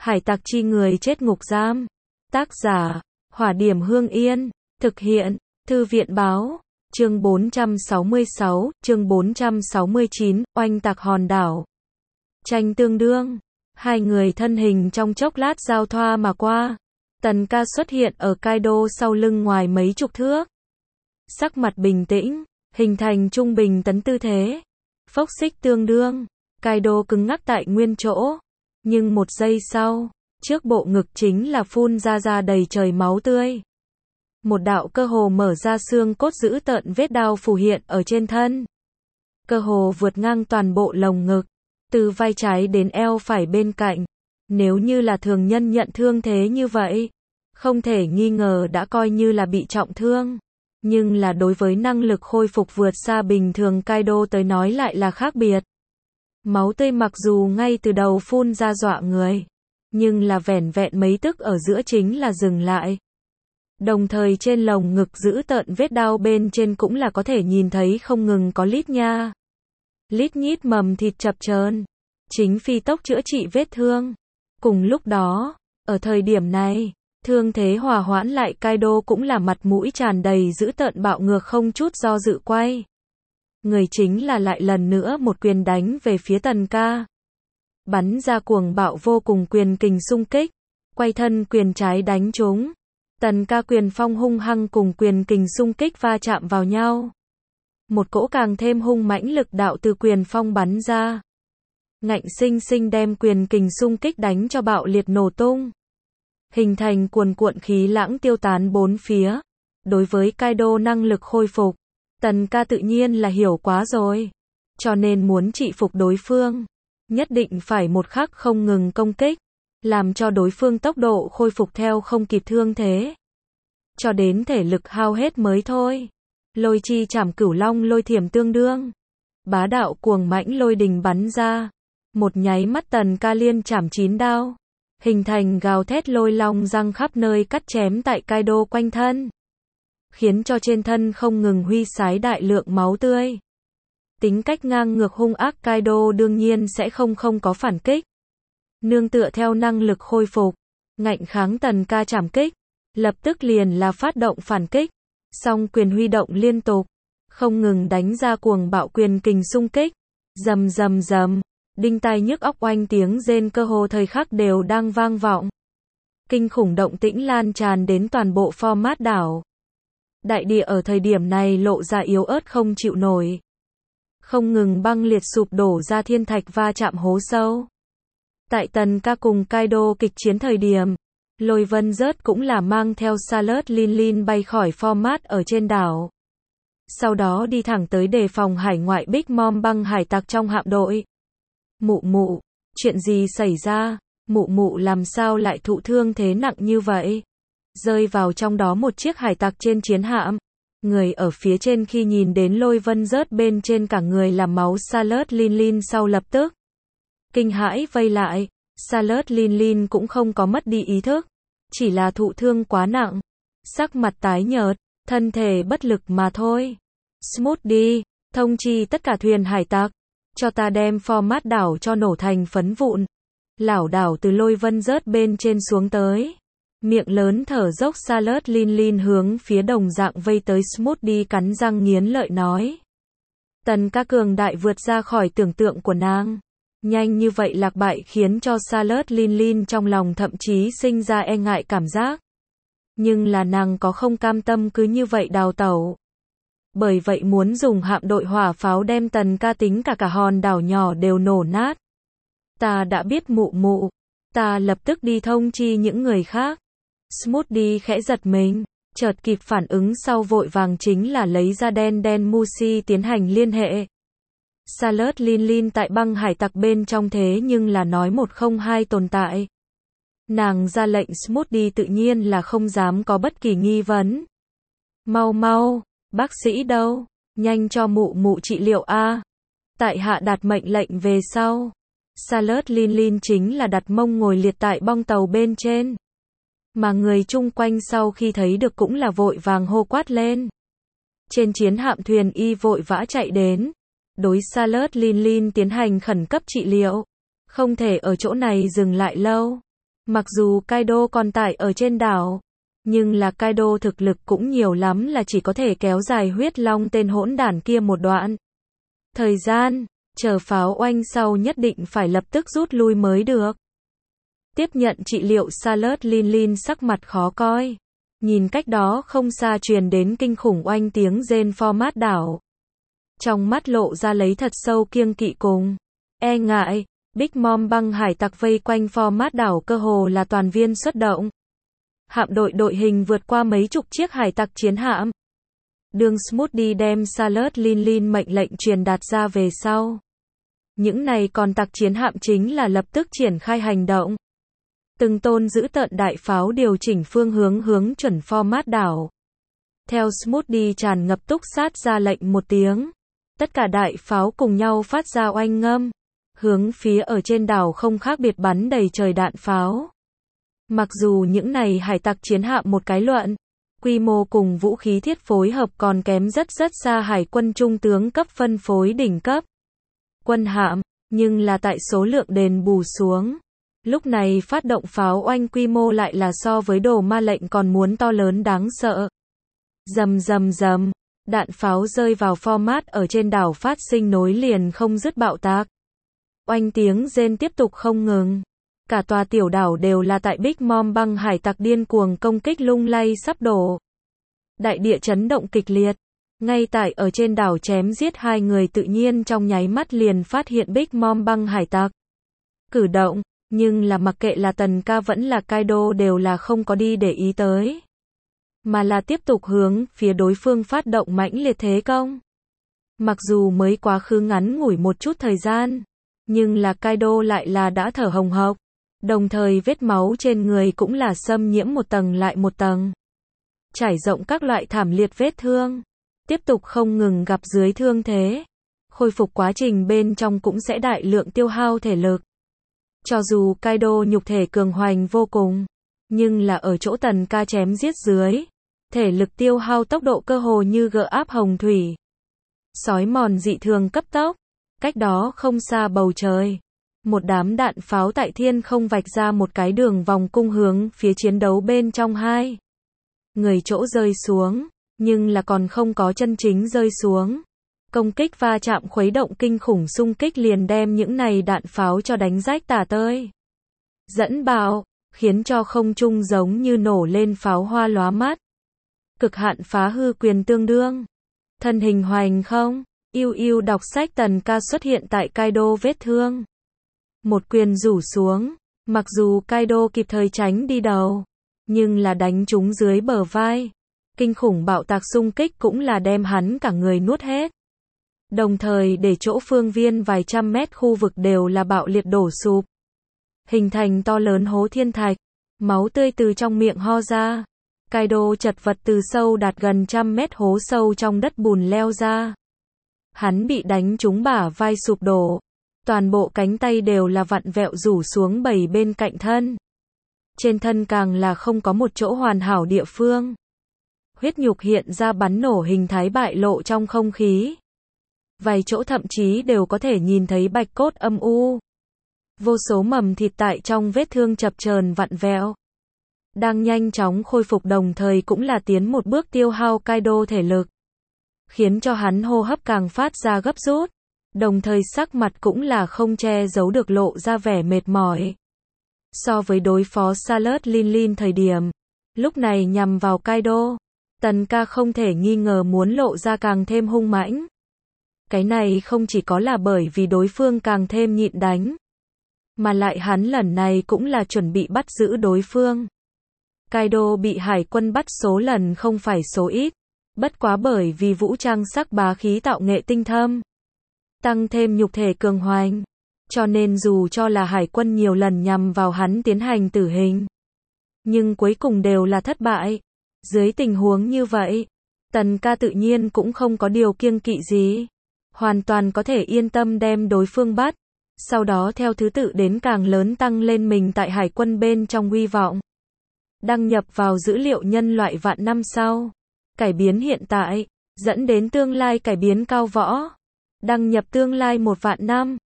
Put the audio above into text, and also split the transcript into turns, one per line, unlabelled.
Hải tặc chi người chết ngục giam. Tác giả, Hỏa Điểm Hương Yên. Thực hiện, Thư viện Báo. Chương 466, chương 469, oanh tạc hòn đảo. Tranh tương đương. Hai người thân hình trong chốc lát giao thoa mà qua. Tần Ca xuất hiện ở Kaido sau lưng ngoài mấy chục thước. Sắc mặt bình tĩnh, hình thành trung bình tấn tư thế. Phốc xích tương đương. Kaido cứng ngắc tại nguyên chỗ. Nhưng một giây sau, trước bộ ngực chính là phun ra đầy trời máu tươi. Một đạo cơ hồ mở ra xương cốt dữ tợn vết đao phù hiện ở trên thân. Cơ hồ vượt ngang toàn bộ lồng ngực, từ vai trái đến eo phải bên cạnh. Nếu như là thường nhân nhận thương thế như vậy, không thể nghi ngờ đã coi như là bị trọng thương. Nhưng là đối với năng lực khôi phục vượt xa bình thường Kaido tới nói lại là khác biệt. Máu tươi mặc dù ngay từ đầu phun ra dọa người, nhưng là vẻn vẹn mấy tức ở giữa chính là dừng lại. Đồng thời trên lồng ngực giữ tợn vết đao bên trên cũng là có thể nhìn thấy không ngừng có lít nha lít nhít mầm thịt chập chờn, chính phi tốc chữa trị vết thương. Cùng lúc đó, ở thời điểm này, thương thế hòa hoãn lại Kaido cũng là mặt mũi tràn đầy dữ tợn bạo ngược không chút do dự quay. Người chính là lại lần nữa một quyền đánh về phía Tần Ca. Bắn ra cuồng bạo vô cùng quyền kình xung kích, quay thân quyền trái đánh trúng. Tần Ca quyền phong hung hăng cùng quyền kình xung kích va chạm vào nhau. Một cỗ càng thêm hung mãnh lực đạo từ quyền phong bắn ra. Ngạnh sinh sinh đem quyền kình xung kích đánh cho bạo liệt nổ tung. Hình thành cuồn cuộn khí lãng tiêu tán bốn phía. Đối với Kaido năng lực khôi phục, Tần Ca tự nhiên là hiểu quá rồi. Cho nên muốn trị phục đối phương, nhất định phải một khắc không ngừng công kích, làm cho đối phương tốc độ khôi phục theo không kịp thương thế. Cho đến thể lực hao hết mới thôi. Lôi chi chảm cửu long lôi thiểm tương đương. Bá đạo cuồng mãnh lôi đình bắn ra. Một nháy mắt Tần Ca liên chảm 9 đao. Hình thành gào thét lôi long răng khắp nơi cắt chém tại Kaido quanh thân. Khiến cho trên thân không ngừng huy sái đại lượng máu tươi. Tính cách ngang ngược hung ác Kaido đương nhiên sẽ không có phản kích. Nương tựa theo năng lực khôi phục, ngạnh kháng Tần Ca chảm kích, lập tức liền là phát động phản kích. Song quyền huy động liên tục, không ngừng đánh ra cuồng bạo quyền kình xung kích. Rầm rầm rầm, đinh tai nhức óc oanh tiếng rên cơ hồ thời khắc đều đang vang vọng. Kinh khủng động tĩnh lan tràn đến toàn bộ format đảo. Đại địa ở thời điểm này lộ ra yếu ớt không chịu nổi. Không ngừng băng liệt sụp đổ ra thiên thạch va chạm hố sâu. Tại Tần Ca cùng Kaido kịch chiến thời điểm, Lôi Vân Rớt cũng là mang theo Salad Lin bay khỏi format ở trên đảo. Sau đó đi thẳng tới đề phòng hải ngoại Big Mom băng hải tặc trong hạm đội. Mụ mụ, chuyện gì xảy ra? Mụ mụ làm sao lại thụ thương thế nặng như vậy? Rơi vào trong đó một chiếc hải tặc trên chiến hạm. Người ở phía trên khi nhìn đến Lôi Vân Rớt bên trên cả người là máu Salad Lin sau lập tức kinh hãi vây lại. Salad Lin cũng không có mất đi ý thức, chỉ là thụ thương quá nặng, sắc mặt tái nhợt, thân thể bất lực mà thôi. Smoothie, thông chi tất cả thuyền hải tặc, cho ta đem format đảo cho nổ thành phấn vụn. Lảo đảo từ Lôi Vân Rớt bên trên xuống tới. Miệng lớn thở dốc Salad Lin hướng phía đồng dạng vây tới Smoothie cắn răng nghiến lợi nói. Tần Ca cường đại vượt ra khỏi tưởng tượng của nàng. Nhanh như vậy lạc bại khiến cho Salad Lin trong lòng thậm chí sinh ra e ngại cảm giác. Nhưng là nàng có không cam tâm cứ như vậy đào tẩu. Bởi vậy muốn dùng hạm đội hỏa pháo đem Tần Ca tính cả hòn đảo nhỏ đều nổ nát. Ta đã biết mụ mụ. Ta lập tức đi thông chi những người khác. Smoothie khẽ giật mình, chợt kịp phản ứng sau vội vàng chính là lấy ra đen Mushi tiến hành liên hệ. Salad Lin tại băng hải tặc bên trong thế nhưng là nói 102 tồn tại. Nàng ra lệnh Smoothie tự nhiên là không dám có bất kỳ nghi vấn. Mau, bác sĩ đâu? Nhanh cho mụ mụ trị liệu a. Tại hạ đạt mệnh lệnh về sau. Salad Lin chính là đặt mông ngồi liệt tại bong tàu bên trên. Mà người chung quanh sau khi thấy được cũng là vội vàng hô quát lên. Trên chiến hạm thuyền y vội vã chạy đến. Đối Salad Lin tiến hành khẩn cấp trị liệu. Không thể ở chỗ này dừng lại lâu. Mặc dù Kaido còn tại ở trên đảo, nhưng là Kaido thực lực cũng nhiều lắm là chỉ có thể kéo dài huyết long tên hỗn đản kia một đoạn. Thời gian, chờ pháo oanh sau nhất định phải lập tức rút lui mới được. Tiếp nhận trị liệu Salut Lin sắc mặt khó coi. Nhìn cách đó không xa truyền đến kinh khủng oanh tiếng rên format đảo. Trong mắt lộ ra lấy thật sâu kiêng kỵ cùng e ngại. Big Mom băng hải tặc vây quanh format đảo cơ hồ là toàn viên xuất động. Hạm đội hình vượt qua mấy chục chiếc hải tặc chiến hạm. Đường Smoothie đem Salut Lin mệnh lệnh truyền đạt ra về sau. Những này còn tặc chiến hạm chính là lập tức triển khai hành động. Từng tôn giữ tợn đại pháo điều chỉnh phương hướng chuẩn format đảo. Theo Smoothie tràn ngập túc sát ra lệnh một tiếng. Tất cả đại pháo cùng nhau phát ra oanh ngâm. Hướng phía ở trên đảo không khác biệt bắn đầy trời đạn pháo. Mặc dù những này hải tặc chiến hạm một cái luận, quy mô cùng vũ khí thiết phối hợp còn kém rất xa hải quân trung tướng cấp phân phối đỉnh cấp quân hạm, nhưng là tại số lượng đền bù xuống. Lúc này phát động pháo oanh quy mô lại là so với đồ ma lệnh còn muốn to lớn đáng sợ. Rầm, đạn pháo rơi vào format ở trên đảo phát sinh nối liền không dứt bạo tạc. Oanh tiếng rên tiếp tục không ngừng. Cả tòa tiểu đảo đều là tại Big Mom băng hải tặc điên cuồng công kích lung lay sắp đổ. Đại địa chấn động kịch liệt. Ngay tại ở trên đảo chém giết hai người tự nhiên trong nháy mắt liền phát hiện Big Mom băng hải tặc cử động, nhưng là mặc kệ là Tần Ca vẫn là Kaido đều là không có đi để ý tới. Mà là tiếp tục hướng phía đối phương phát động mãnh liệt thế công. Mặc dù mới quá khứ ngắn ngủi một chút thời gian, nhưng là Kaido lại là đã thở hồng hộc. Đồng thời vết máu trên người cũng là xâm nhiễm một tầng lại một tầng. Trải rộng các loại thảm liệt vết thương. Tiếp tục không ngừng gặp dưới thương thế. Khôi phục quá trình bên trong cũng sẽ đại lượng tiêu hao thể lực. Cho dù Kaido nhục thể cường hoành vô cùng, nhưng là ở chỗ Tần Ca chém giết dưới. Thể lực tiêu hao tốc độ cơ hồ như gợ áp hồng thủy. Sói mòn dị thường cấp tốc. Cách đó không xa bầu trời. Một đám đạn pháo tại thiên không vạch ra một cái đường vòng cung hướng phía chiến đấu bên trong hai người chỗ rơi xuống, nhưng là còn không có chân chính rơi xuống. Công kích va chạm khuấy động kinh khủng xung kích liền đem những này đạn pháo cho đánh rách tả tơi. Dẫn bạo, khiến cho không trung giống như nổ lên pháo hoa lóa mắt. Cực hạn phá hư quyền tương đương. Thân hình hoành không, yêu đọc sách Tần Ca xuất hiện tại Kaido vết thương. Một quyền rủ xuống, mặc dù Kaido kịp thời tránh đi đầu, nhưng là đánh trúng dưới bờ vai. Kinh khủng bạo tạc xung kích cũng là đem hắn cả người nuốt hết. Đồng thời để chỗ phương viên vài trăm mét khu vực đều là bạo liệt đổ sụp. Hình thành to lớn hố thiên thạch, máu tươi từ trong miệng ho ra. Kaido chật vật từ sâu đạt gần trăm mét hố sâu trong đất bùn leo ra. Hắn bị đánh trúng bả vai sụp đổ. Toàn bộ cánh tay đều là vặn vẹo rủ xuống bảy bên cạnh thân. Trên thân càng là không có một chỗ hoàn hảo địa phương. Huyết nhục hiện ra bắn nổ hình thái bại lộ trong không khí. Vài chỗ thậm chí đều có thể nhìn thấy bạch cốt âm u. Vô số mầm thịt tại trong vết thương chập chờn vặn vẹo. Đang nhanh chóng khôi phục đồng thời cũng là tiến một bước tiêu hao Kaido thể lực. Khiến cho hắn hô hấp càng phát ra gấp rút. Đồng thời sắc mặt cũng là không che giấu được lộ ra vẻ mệt mỏi. So với đối phó Salut Lin thời điểm, lúc này nhằm vào Kaido, Tần Ca không thể nghi ngờ muốn lộ ra càng thêm hung mãnh. Cái này không chỉ có là bởi vì đối phương càng thêm nhịn đánh, mà lại hắn lần này cũng là chuẩn bị bắt giữ đối phương. Kaido bị hải quân bắt số lần không phải số ít, bất quá bởi vì vũ trang sắc bá khí tạo nghệ tinh thâm, tăng thêm nhục thể cường hoành, cho nên dù cho là hải quân nhiều lần nhằm vào hắn tiến hành tử hình, nhưng cuối cùng đều là thất bại. Dưới tình huống như vậy, Tần Ca tự nhiên cũng không có điều kiêng kỵ gì, hoàn toàn có thể yên tâm đem đối phương bắt, sau đó theo thứ tự đến càng lớn tăng lên mình tại hải quân bên trong uy vọng. Đăng nhập vào dữ liệu nhân loại vạn năm sau, cải biến hiện tại, dẫn đến tương lai cải biến cao võ. Đăng nhập tương lai 1 vạn năm.